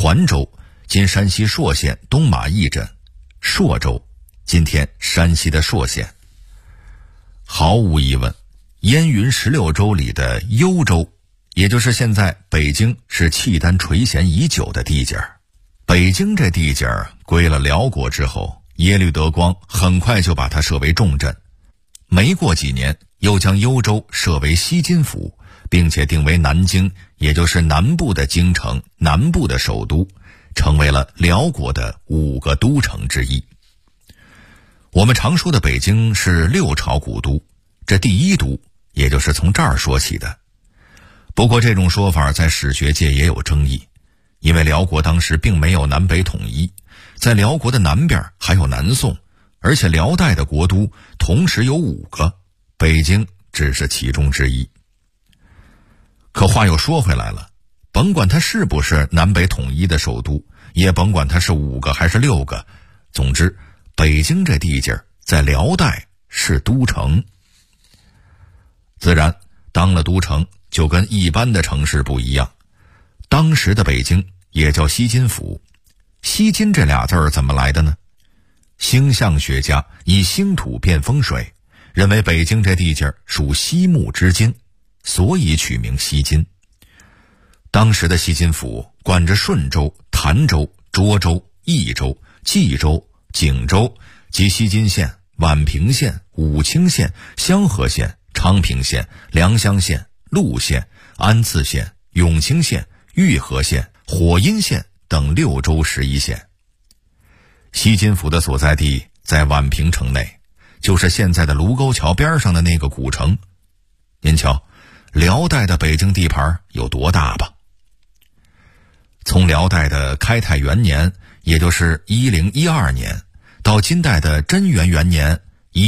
环州，今山西朔县东马驿镇；朔州，今天山西的朔县。毫无疑问，燕云16州里的幽州，也就是现在北京，是契丹垂涎已久的地界儿。北京这地界儿归了辽国之后，耶律德光很快就把它设为重镇，没过几年又将幽州设为西津府，并且定为南京，也就是南部的京城，南部的首都，成为了辽国的5个都城之一。我们常说的北京是6朝古都，这第1都也就是从这儿说起的。不过这种说法在史学界也有争议，因为辽国当时并没有南北统一，在辽国的南边还有南宋，而且辽代的国都同时有5个，北京只是其中之一。可话又说回来了，甭管它是不是南北统一的首都，也甭管它是5个还是6个，总之北京这地界在辽代是都城。自然当了都城就跟一般的城市不一样，当时的北京也叫西津府。西津这俩字儿怎么来的呢？星象学家以星土辨风水，认为北京这地界属西木之金，所以取名西津。当时的西津府管着顺州、潭州、涿州、益州、冀州、景州及西津县、宛平县、武清县、香河县、昌平县、良乡县、陆县、安次县、永清县、玉河县、火阴县等6州11县。西津府的所在地在宛平城内，就是现在的卢沟桥边上的那个古城。您瞧，辽代的北京地盘有多大吧？从辽代的开泰元年，也就是1012年，到金代的贞元元年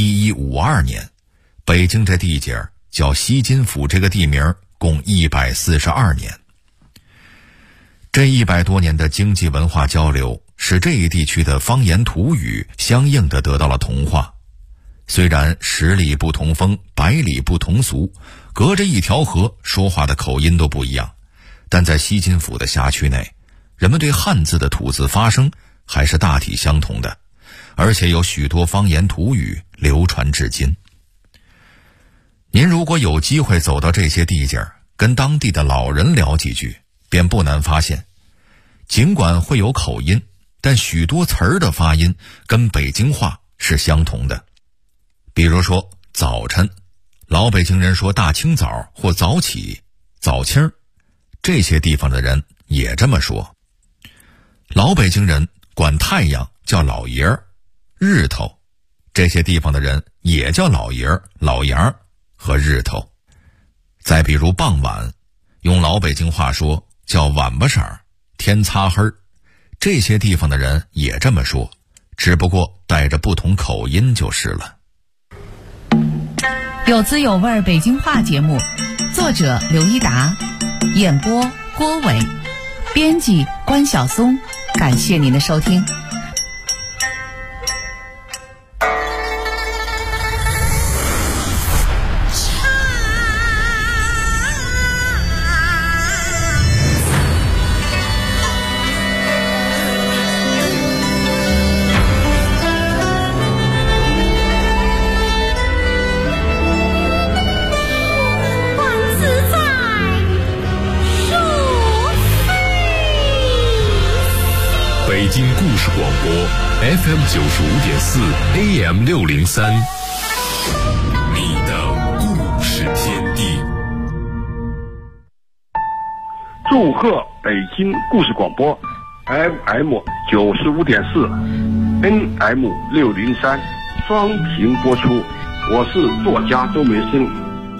1152年，北京这地界叫西津府这个地名共142年。这100多年的经济文化交流，使这一地区的方言土语相应的得到了同化。虽然10里不同风，100里不同俗，隔着一条河，说话的口音都不一样，但在西津府的辖区内，人们对汉字的吐字发声还是大体相同的，而且有许多方言土语流传至今。您如果有机会走到这些地界，跟当地的老人聊几句，便不难发现，尽管会有口音，但许多词儿的发音跟北京话是相同的。比如说早晨，老北京人说大清早或早起、早清，这些地方的人也这么说。老北京人管太阳叫老爷儿、日头，这些地方的人也叫老爷儿、老杨和日头。再比如傍晚，用老北京话说叫晚巴晌、天擦黑，这些地方的人也这么说，只不过带着不同口音就是了。 有滋有味北京话节目，作者刘一达，演播郭伟，编辑关晓松，感谢您的收听。 北京故事广播 FM 95.4 AM 603，你的故事天地。 祝贺北京故事广播 FM 95.4 NM 603双频播出，我是作家周梅生。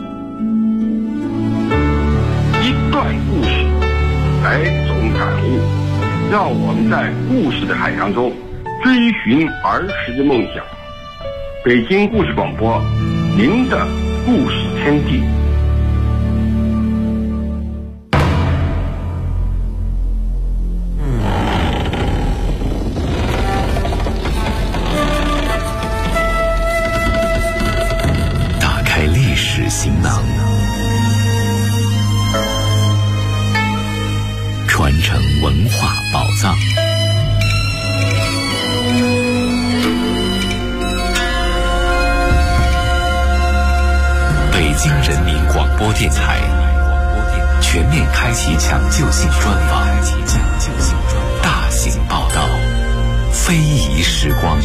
一段故事，100种感悟，让我们在故事的海洋中追寻儿时的梦想。北京故事广播，您的故事天地。 打开历史行囊，传承文化宝播电台全面开启抢救性专访，大型报道，非遗时光。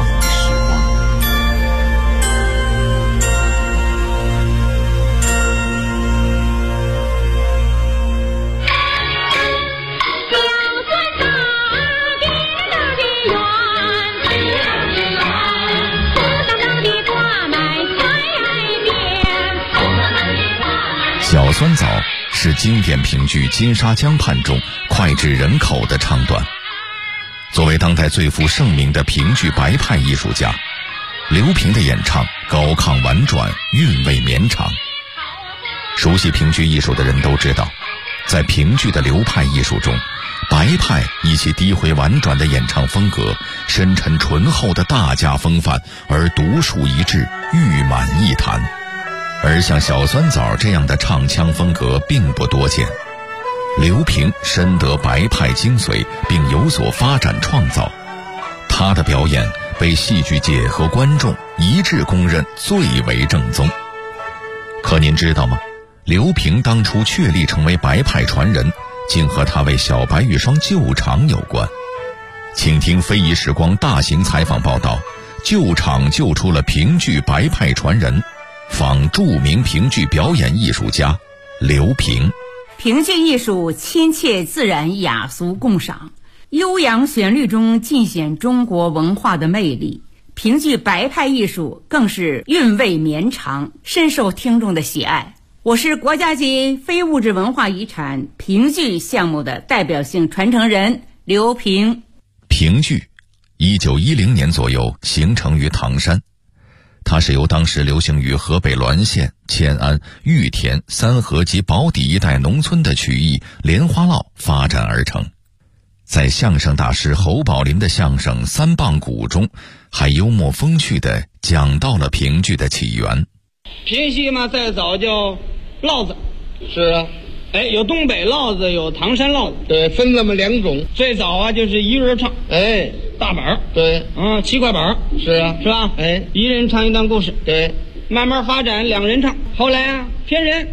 小酸枣是经典评剧《金沙江畔》中脍炙人口的唱段。作为当代最负盛名的评剧白派艺术家，刘平的演唱高亢婉转，韵味绵长。熟悉评剧艺术的人都知道，在评剧的流派艺术中，白派以其低回婉转的演唱风格、深沉醇厚的大家风范而独树一帜，誉满艺坛。而像小酸枣这样的唱腔风格并不多见。刘平深得白派精髓，并有所发展创造，他的表演被戏剧界和观众一致公认最为正宗。可您知道吗？刘平当初确立成为白派传人，竟和他为小白玉霜救场有关。请听非遗时光大型采访报道，救场救出了评剧白派传人，访著名评剧表演艺术家刘平。 评剧艺术亲切自然，雅俗共赏，悠扬旋律中尽显中国文化的魅力。评剧白派艺术更是韵味绵长，深受听众的喜爱。我是国家级非物质文化遗产评剧项目的代表性传承人刘平。 评剧1910年左右形成于唐山，它是由当时流行于河北滦县、迁安、玉田、三河及宝坻一带农村的曲艺莲花落发展而成。在相声大师侯宝林的相声《三棒鼓》中，还幽默风趣地讲到了评剧的起源。 评戏嘛，再早叫烙子。 是啊， 有东北烙子，有唐山烙子。 对，分那么两种。 最早啊，就是一人唱。大板儿。对，7块板儿。 是啊， 是吧？一人唱一段故事。 对， 慢慢发展2人唱，后来啊偏人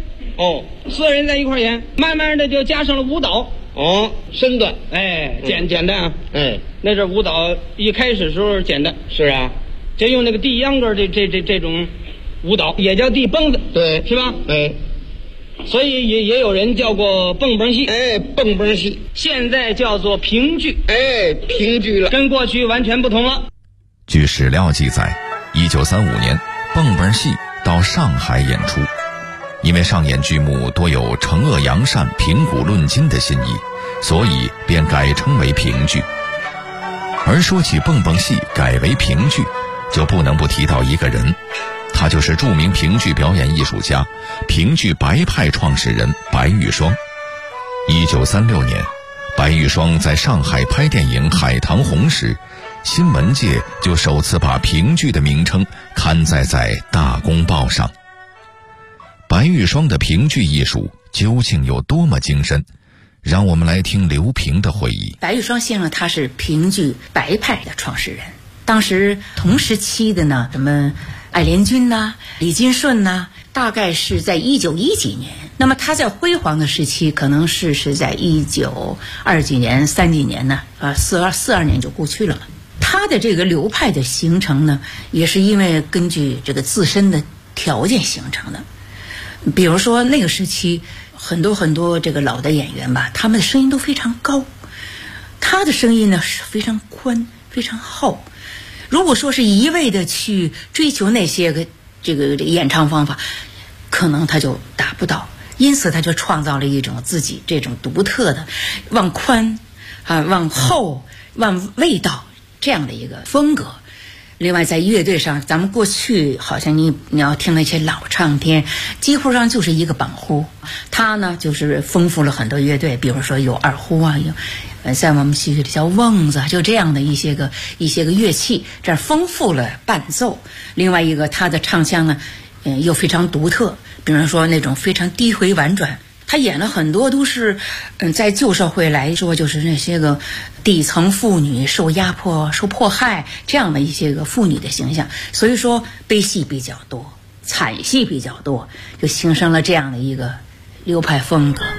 ，4人在一块演，慢慢的就加上了舞蹈。 身段。 简单啊。那阵舞蹈一开始时候简单。 是啊， 就用那个地秧歌这种舞蹈，也叫地蹦子。 对， 是吧？所以也有人叫过蹦蹦戏。 蹦蹦戏现在叫做评剧。 评剧了， 跟过去完全不同了。 据史料记载，1935年蹦蹦戏到上海演出，因为上演剧目多有惩恶扬善、评古论今的心意，所以便改称为评剧。而说起蹦蹦戏改为评剧，就不能不提到一个人，他就是著名评剧表演艺术家、评剧白派创始人白玉霜。1936年，白玉霜在上海拍电影《海棠红》时，新闻界就首次把评剧的名称刊载在大公报上。白玉霜的评剧艺术究竟有多么精深？让我们来听刘平的回忆。 白玉霜先生他是评剧白派的创始人，当时同时期的呢，什么艾连军呐、李金顺呐，大概是在1910几年。那么他在辉煌的时期，可能是在1920几年、30几年呢，42年就过去了。他的这个流派的形成呢，也是因为根据这个自身的条件形成的。比如说那个时期，很多这个老的演员吧，他们的声音都非常高，他的声音呢是非常宽、非常厚。如果说是一味的去追求那些个这个演唱方法，可能他就达不到，因此他就创造了一种自己这种独特的往宽往厚往味道这样的一个风格。另外在乐队上，咱们过去好像你要听那些老唱片，几乎上就是一个板胡，他呢就是丰富了很多乐队，比如说有二胡啊，有在我们戏剧里叫瓮子，就这样的一些个乐器，这样丰富了伴奏。另外一个他的唱腔呢又非常独特，比如说那种非常低回婉转，他演了很多都是在旧社会来说，就是那些个底层妇女受压迫、受迫害这样的一些个妇女的形象，所以说悲戏比较多。 惨戏比较多，就形成了这样的一个流派风格。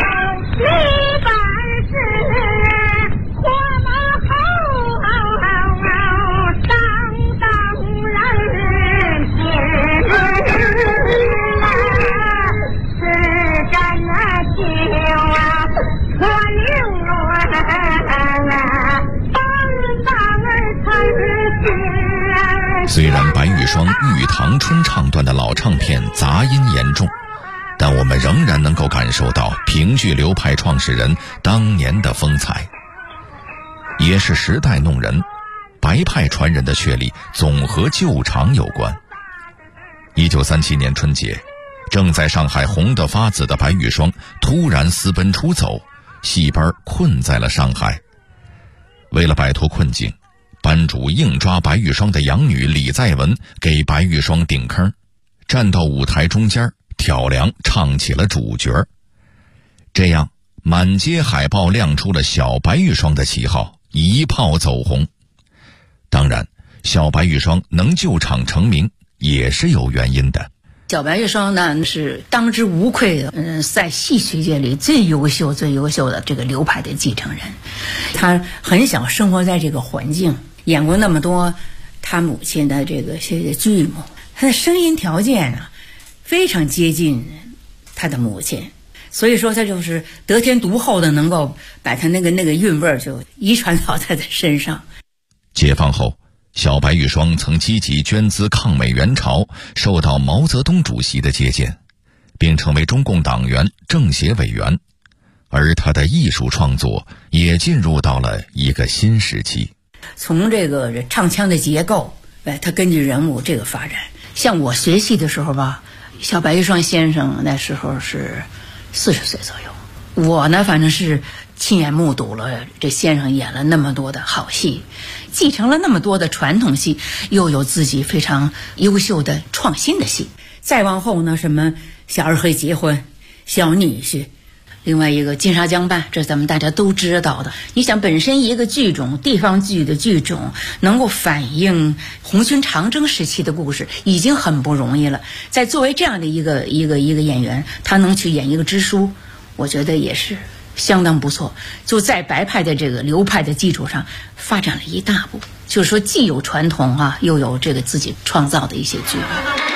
虽然白玉霜玉堂春唱段的老唱片杂音严重，但我们仍然能够感受到评剧流派创始人当年的风采。也是时代弄人，白派传人的确立总和旧常有关。1937年春节，正在上海红得发紫的白玉霜突然私奔出走，戏班困在了上海。为了摆脱困境，班主硬抓白玉霜的养女李在文给白玉霜顶坑，站到舞台中间挑梁唱起了主角。这样满街海报亮出了小白玉霜的旗号，一炮走红。当然，小白玉霜能救场成名也是有原因的。 小白玉霜呢是当之无愧的，在戏曲界里最优秀的这个流派的继承人。他很小生活在这个环境，演过那么多他母亲的这个些剧目，他的声音条件啊非常接近他的母亲，所以说他就是得天独厚的，能够把他那个韵味就遗传到他的身上。 解放后，小白玉霜曾积极捐资抗美援朝，受到毛泽东主席的接见，并成为中共党员、政协委员。而他的艺术创作也进入到了一个新时期。 从这个唱腔的结构，他根据人物这个发展。像我学戏的时候吧，小白玉霜先生那时候是40岁左右，我呢反正是亲眼目睹了这先生演了那么多的好戏，继承了那么多的传统戏，又有自己非常优秀的创新的戏。再往后呢，什么小二黑结婚、小女婿，另外一个金沙江畔，这咱们大家都知道的。你想，本身一个剧种，地方剧的剧种能够反映红军长征时期的故事，已经很不容易了。再作为这样的一个演员，他能去演一个支书，我觉得也是相当不错。就在白派的这个流派的基础上发展了一大步，就是说既有传统啊，又有这个自己创造的一些剧目。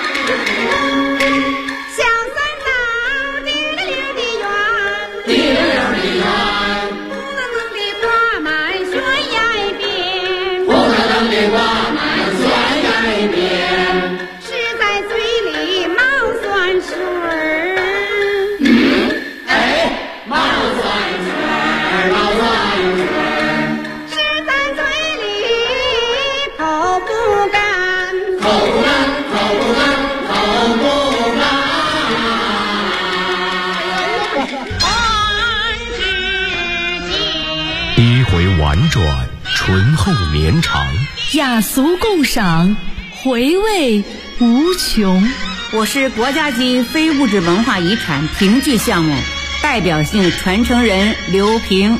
婉转醇厚绵长， 雅俗共赏，回味无穷。 我是国家级非物质文化遗产评剧项目代表性传承人刘平。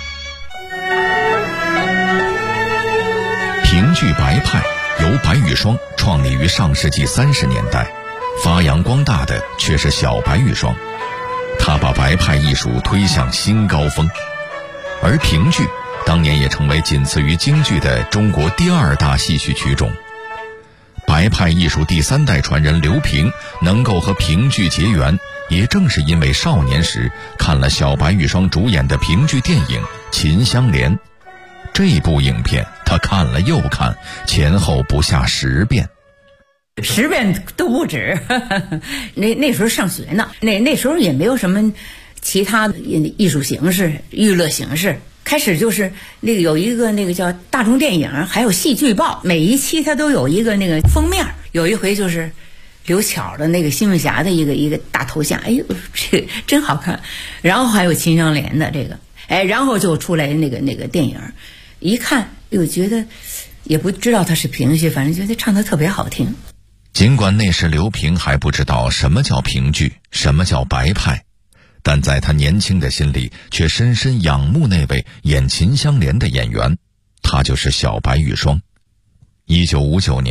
评剧白派由白玉霜创立于上世纪30年代，发扬光大的却是小白玉霜，他把白派艺术推向新高峰。而评剧当年也成为仅次于京剧的中国第2大戏曲曲种。白派艺术第3代传人刘平能够和评剧结缘，也正是因为少年时看了小白玉霜主演的评剧电影《秦香莲》。这部影片他看了又看，前后不下10遍 ，10遍都不止。那时候上学呢，那时候也没有什么其他的艺术形式、娱乐形式。开始就是那个有一个那个叫大众电影，还有戏剧报，每一期它都有一个那个封面。有一回就是刘巧的那个新闻侠的一个大头像，哎呦，这个真好看。然后还有秦香莲的这个，然后就出来那个电影，一看又觉得也不知道他是评剧，反正觉得唱得特别好听。 尽管那时刘平还不知道什么叫评剧，什么叫白派，但在他年轻的心里却深深仰慕那位演秦香莲的演员，他就是小白玉霜。1959年，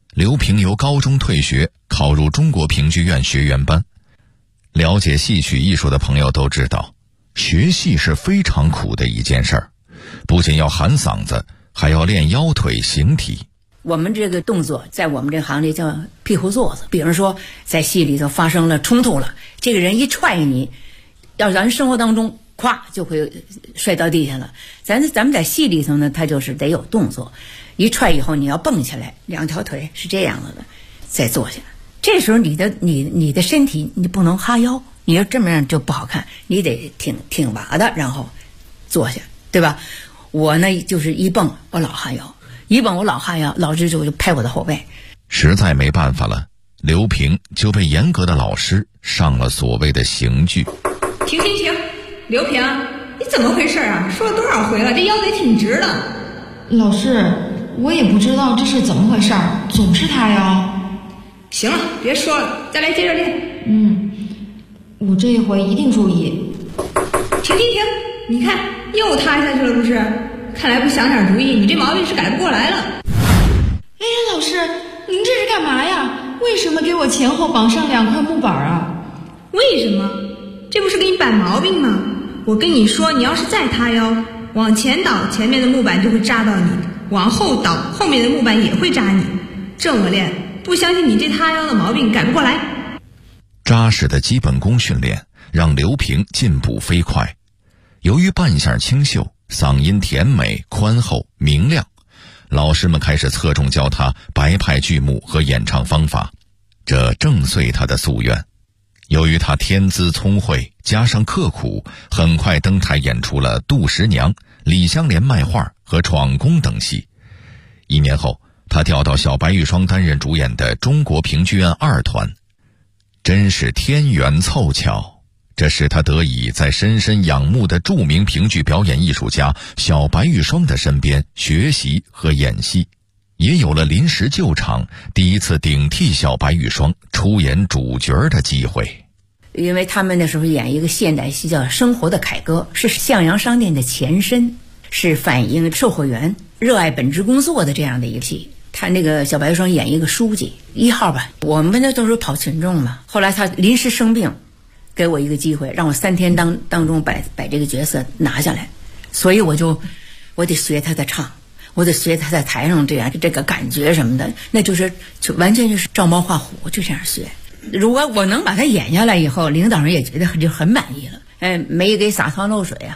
刘平由高中退学，考入中国评剧院学员班。了解戏曲艺术的朋友都知道，学戏是非常苦的一件事儿，不仅要喊嗓子，还要练腰腿形体。 我们这个动作在我们这行里叫屁股坐子。比如说在戏里头发生了冲突了，这个人一踹你，要咱生活当中咵就会摔到地下了。咱们在戏里头呢，它就是得有动作，一踹以后你要蹦起来，两条腿是这样的，再坐下。这时候你的身体你不能哈腰，你要这么样就不好看，你得挺拔的，然后坐下，对吧？我呢就是一蹦我老哈腰，一蹦我老哈腰，老师就拍我的后背。 实在没办法了，刘平就被严格的老师上了所谓的刑具。 停！刘平，你怎么回事啊？说了多少回了，这腰得挺直的。 老师，我也不知道这是怎么回事，总是塌腰。 行了，别说了，再来接着练。 我这一回一定注意。 停！你看又塌下去了，不是？看来不想点主意，你这毛病是改不过来了。 哎，老师，您这是干嘛呀？为什么给我前后绑上2块木板啊？ 为什么？这不是给你摆毛病吗？我跟你说，你要是再塌腰，往前倒，前面的木板就会扎到你；往后倒，后面的木板也会扎你。这么练，不相信你这塌腰的毛病改不过来。 扎实的基本功训练让刘平进步飞快。由于扮相清秀，嗓音甜美宽厚明亮，老师们开始侧重教他白派剧目和演唱方法，这正遂他的夙愿。由于他天资聪慧加上刻苦，很快登台演出了《杜十娘》《李香莲卖画》和《闯宫》等戏。1年后，他调到小白玉霜担任主演的中国评剧院2团。真是天缘凑巧，这使他得以在深深仰慕的著名评剧表演艺术家小白玉霜的身边学习和演戏，也有了临时救场，第一次顶替小白玉霜出演主角的机会。 因为他们那时候演一个现代戏叫《生活的凯歌》，是向阳商店的前身，是反映售货员热爱本职工作的这样的一个戏。他那个小白玉霜演一个书记1号吧，我们那都是跑群众嘛。后来他临时生病，给我一个机会，让我3天当中把这个角色拿下来，所以我得学他的唱，我得学他在台上这个感觉什么的，那就完全就是照猫画虎，就这样学。如果我能把他演下来以后，领导人也觉得就很满意了，没给洒汤漏水啊。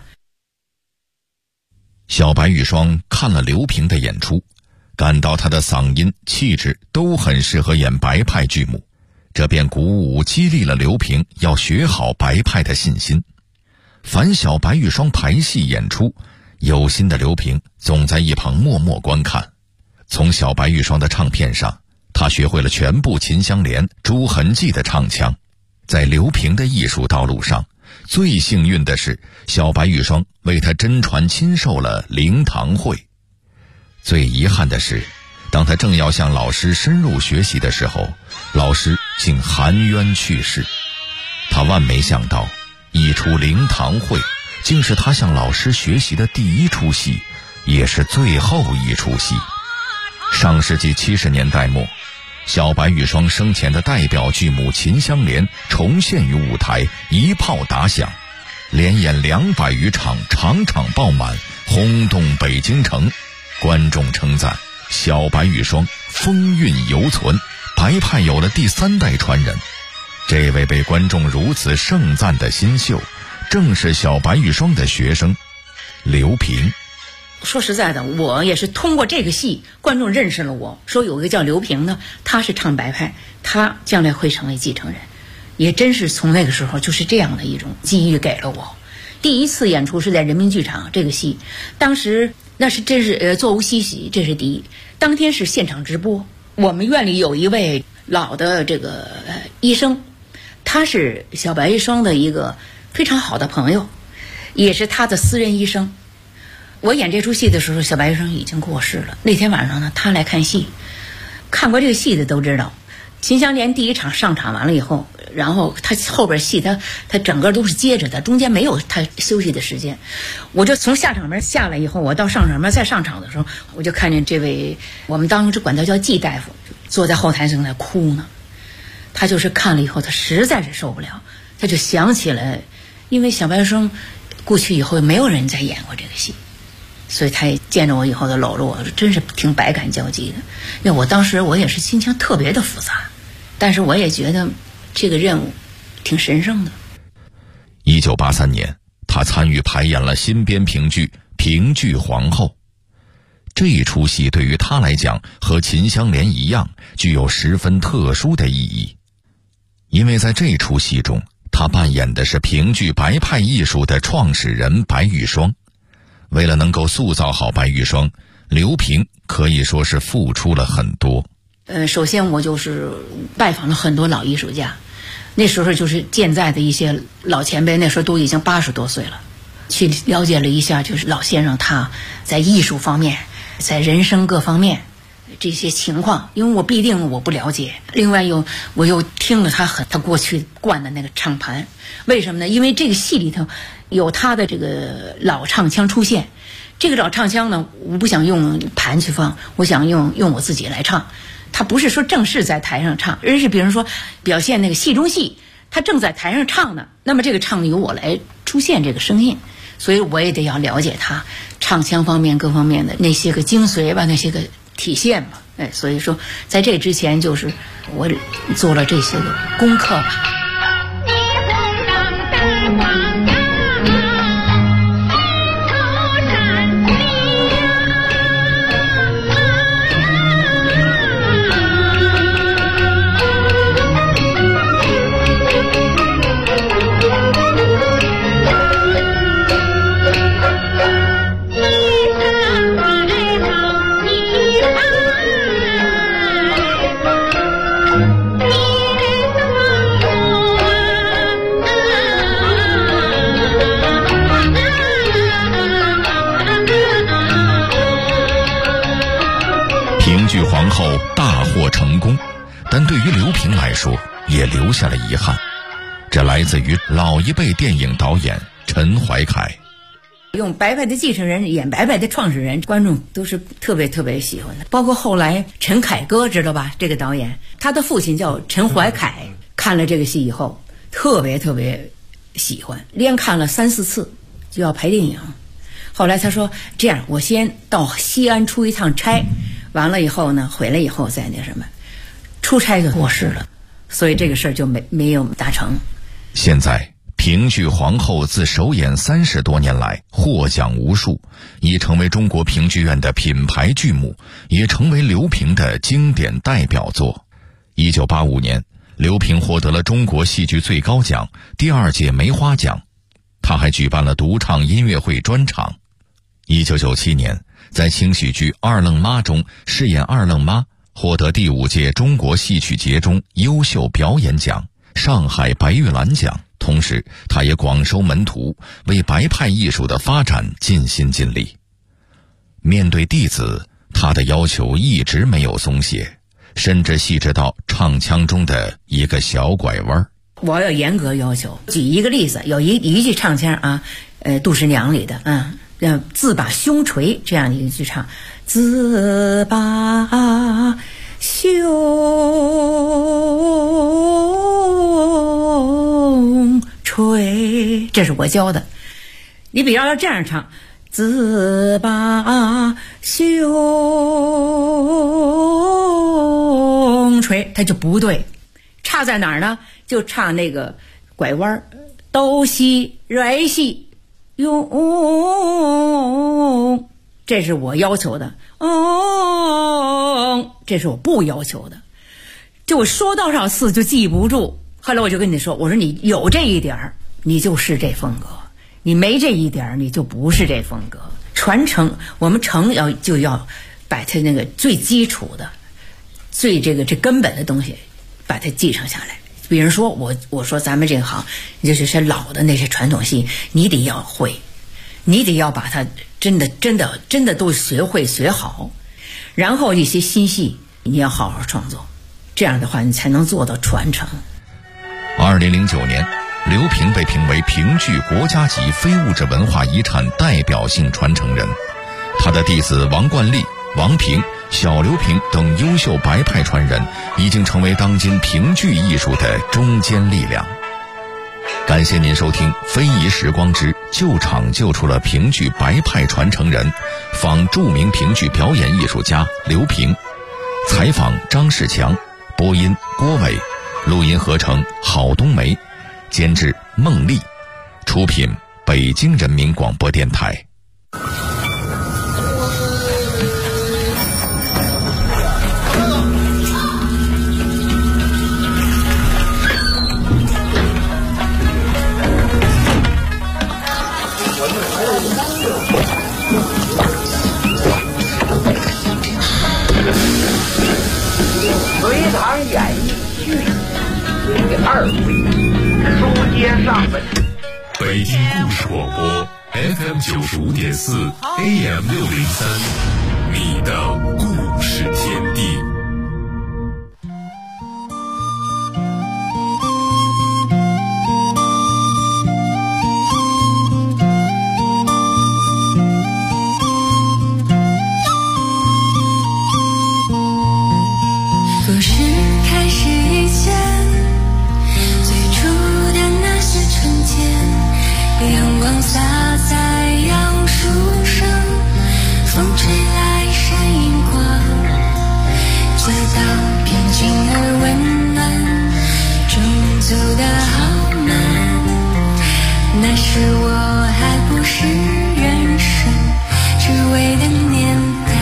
小白玉霜看了刘平的演出，感到他的嗓音气质都很适合演白派剧目，这便鼓舞激励了刘平要学好白派的信心。凡小白玉霜排戏演出，有心的刘平总在一旁默默观看。从小白玉霜的唱片上，他学会了全部秦香莲、朱痕记的唱腔。在刘平的艺术道路上，最幸运的是小白玉霜为他真传亲授了灵堂会。最遗憾的是，当他正要向老师深入学习的时候，老师竟含冤去世。他万没想到，一出灵堂会竟是他向老师学习的第1出戏，也是最后一出戏。上世纪70年代末，小白玉霜生前的代表剧目《秦香莲》重现于舞台，一炮打响，连演200余场，场场爆满，轰动北京城。观众称赞小白玉霜风韵犹存，白派有了第3代传人。这位被观众如此盛赞的新秀，正是小白玉霜的学生刘平。 说实在的，我也是通过这个戏，观众认识了我，说有个叫刘平呢，他是唱白派，他将来会成为继承人。也真是从那个时候就是这样的一种机遇给了我。第1次演出是在人民剧场，这个戏当时那是真是座无虚席，这是第一。当天是现场直播，我们院里有一位老的这个医生，他是小白玉霜的一个非常好的朋友，也是他的私人医生。我演这出戏的时候，小白玉霜已经过世了。那天晚上呢，他来看戏，看过这个戏的都知道，秦香莲第1场上场完了以后，然后他后边戏他整个都是接着的，中间没有他休息的时间。我就从下场门下来以后，我到上场门再上场的时候，我就看见这位我们当时管他叫季大夫， 坐在后台正在哭呢。他就是看了以后，他实在是受不了，他就想起来，因为小白生过去以后没有人再演过这个戏，所以他也见着我以后他搂着我，真是挺百感交集的。因为我当时我也是心情特别的复杂，但是我也觉得这个任务挺神圣的。 1983年，他参与排演了新编评剧《评剧皇后》。这一出戏对于他来讲和秦香莲一样，具有十分特殊的意义。因为在这出戏中，他扮演的是评剧白派艺术的创始人白玉霜。为了能够塑造好白玉霜，刘平可以说是付出了很多。 首先我就是拜访了很多老艺术家，那时候就是健在的一些老前辈，那时候都已经80多岁了，去了解了一下就是老先生他在艺术方面，在人生各方面这些情况，因为我必定我不了解。另外我又听了他过去灌的那个唱盘，为什么呢？因为这个戏里头有他的这个老唱腔出现。这个老唱腔呢，我不想用盘去放，我想用我自己来唱。他不是说正式在台上唱，而是比如说表现那个戏中戏，他正在台上唱呢，那么这个唱由我来出现这个声音，所以我也得要了解他唱腔方面各方面的那些个精髓吧，那些个体现吧。所以说在这之前就是我做了这些个功课吧。 评剧皇后大获成功，但对于刘平来说也留下了遗憾，这来自于老一辈电影导演陈怀凯。 用白派的继承人演白派的创始人，观众都是特别特别喜欢的。包括后来陈凯歌知道吧，这个导演他的父亲叫陈怀凯，看了这个戏以后特别特别喜欢，连看了3、4次就要拍电影。后来他说这样，我先到西安出一趟差，完了以后呢，回来以后再那什么，出差就过世了，所以这个事儿就没有达成。 现在评剧皇后自首演30多年来获奖无数，已成为中国评剧院的品牌剧目，也成为刘平的经典代表作。1985年，刘平获得了中国戏剧最高奖第2届梅花奖，他还举办了独唱音乐会专场。1997年，在轻喜剧《二愣妈》中饰演二愣妈，获得第5届中国戏曲节中优秀表演奖、上海白玉兰奖。同时他也广收门徒，为白派艺术的发展尽心尽力。面对弟子，他的要求一直没有松懈，甚至细致到唱腔中的一个小拐弯。 我要严格要求。举一个例子，有一句唱腔啊，杜十娘里的自把胸垂，这样一句唱，自把胸垂，这是我教的。你比方要这样唱，自把胸垂，它就不对。差在哪儿呢？就差那个拐弯，哆西来西用，这是我要求的，这是我不要求的。就我说多少次就记不住，后来我就跟你说，我说你有这一点你就是这风格，你没这一点你就不是这风格。传承，我们就要把它那个最基础的、最这根本的东西把它继承下来。比如说我说咱们这个行，就是老的那些传统戏，你得要会，你得要把它真的都学会学好，然后一些新戏你要好好创作，这样的话你才能做到传承。 2009年，刘平被评为评剧国家级非物质文化遗产代表性传承人，他的弟子王冠丽、王平小刘平等优秀白派传人，已经成为当今评剧艺术的中坚力量。感谢您收听《非遗时光之旧场救出了评剧白派传承人》，访著名评剧表演艺术家刘平，采访张世强，播音郭伟，录音合成郝冬梅，监制孟丽，出品北京人民广播电台。 隋唐演艺剧第2回，书接上文。 北京故事广播 FM 95.4 AM 603，你的故事天地。 故事开始以前，最初的那些春天，阳光洒在杨树上，风吹来闪银光，街道平静而温暖，钟走得好慢，那时我还不是人生只为的年代。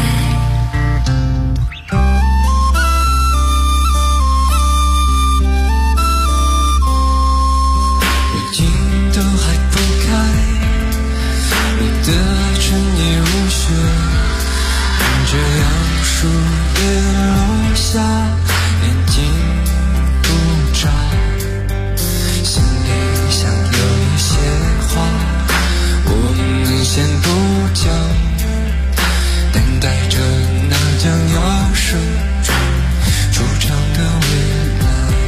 这杨树叶落下，眼睛不眨，心里想有一些话，我们先不讲，等待着那将要生出场的未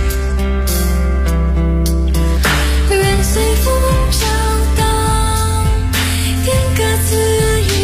来。 愿随风飘荡，点个字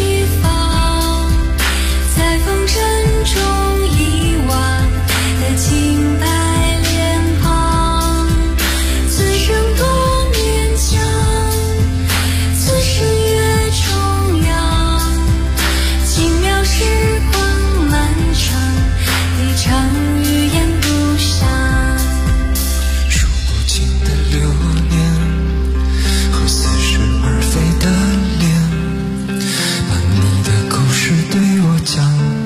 中遗忘的清白脸庞，此生多勉强，此生越重阳，奇妙时光漫长，一场语言不详， 数不清的流年和似是而非的脸，把你的故事对我讲，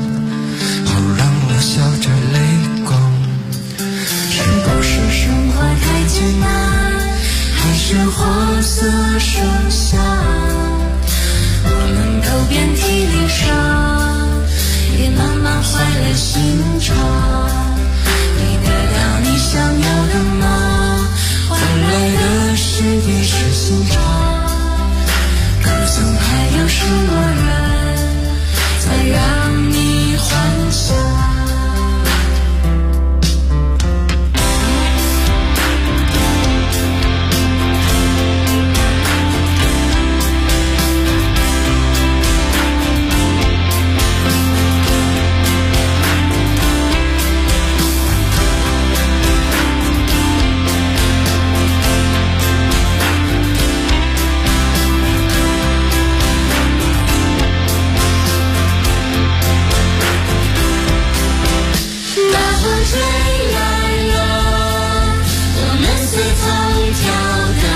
笑着泪光， 是不是生活太艰难，还是活色生香？我们都遍体鳞伤，也慢慢坏了心肠。没得到你想要的吗？换来的是一时心肠。可曾还有什么人在让你幻想？ 那风吹来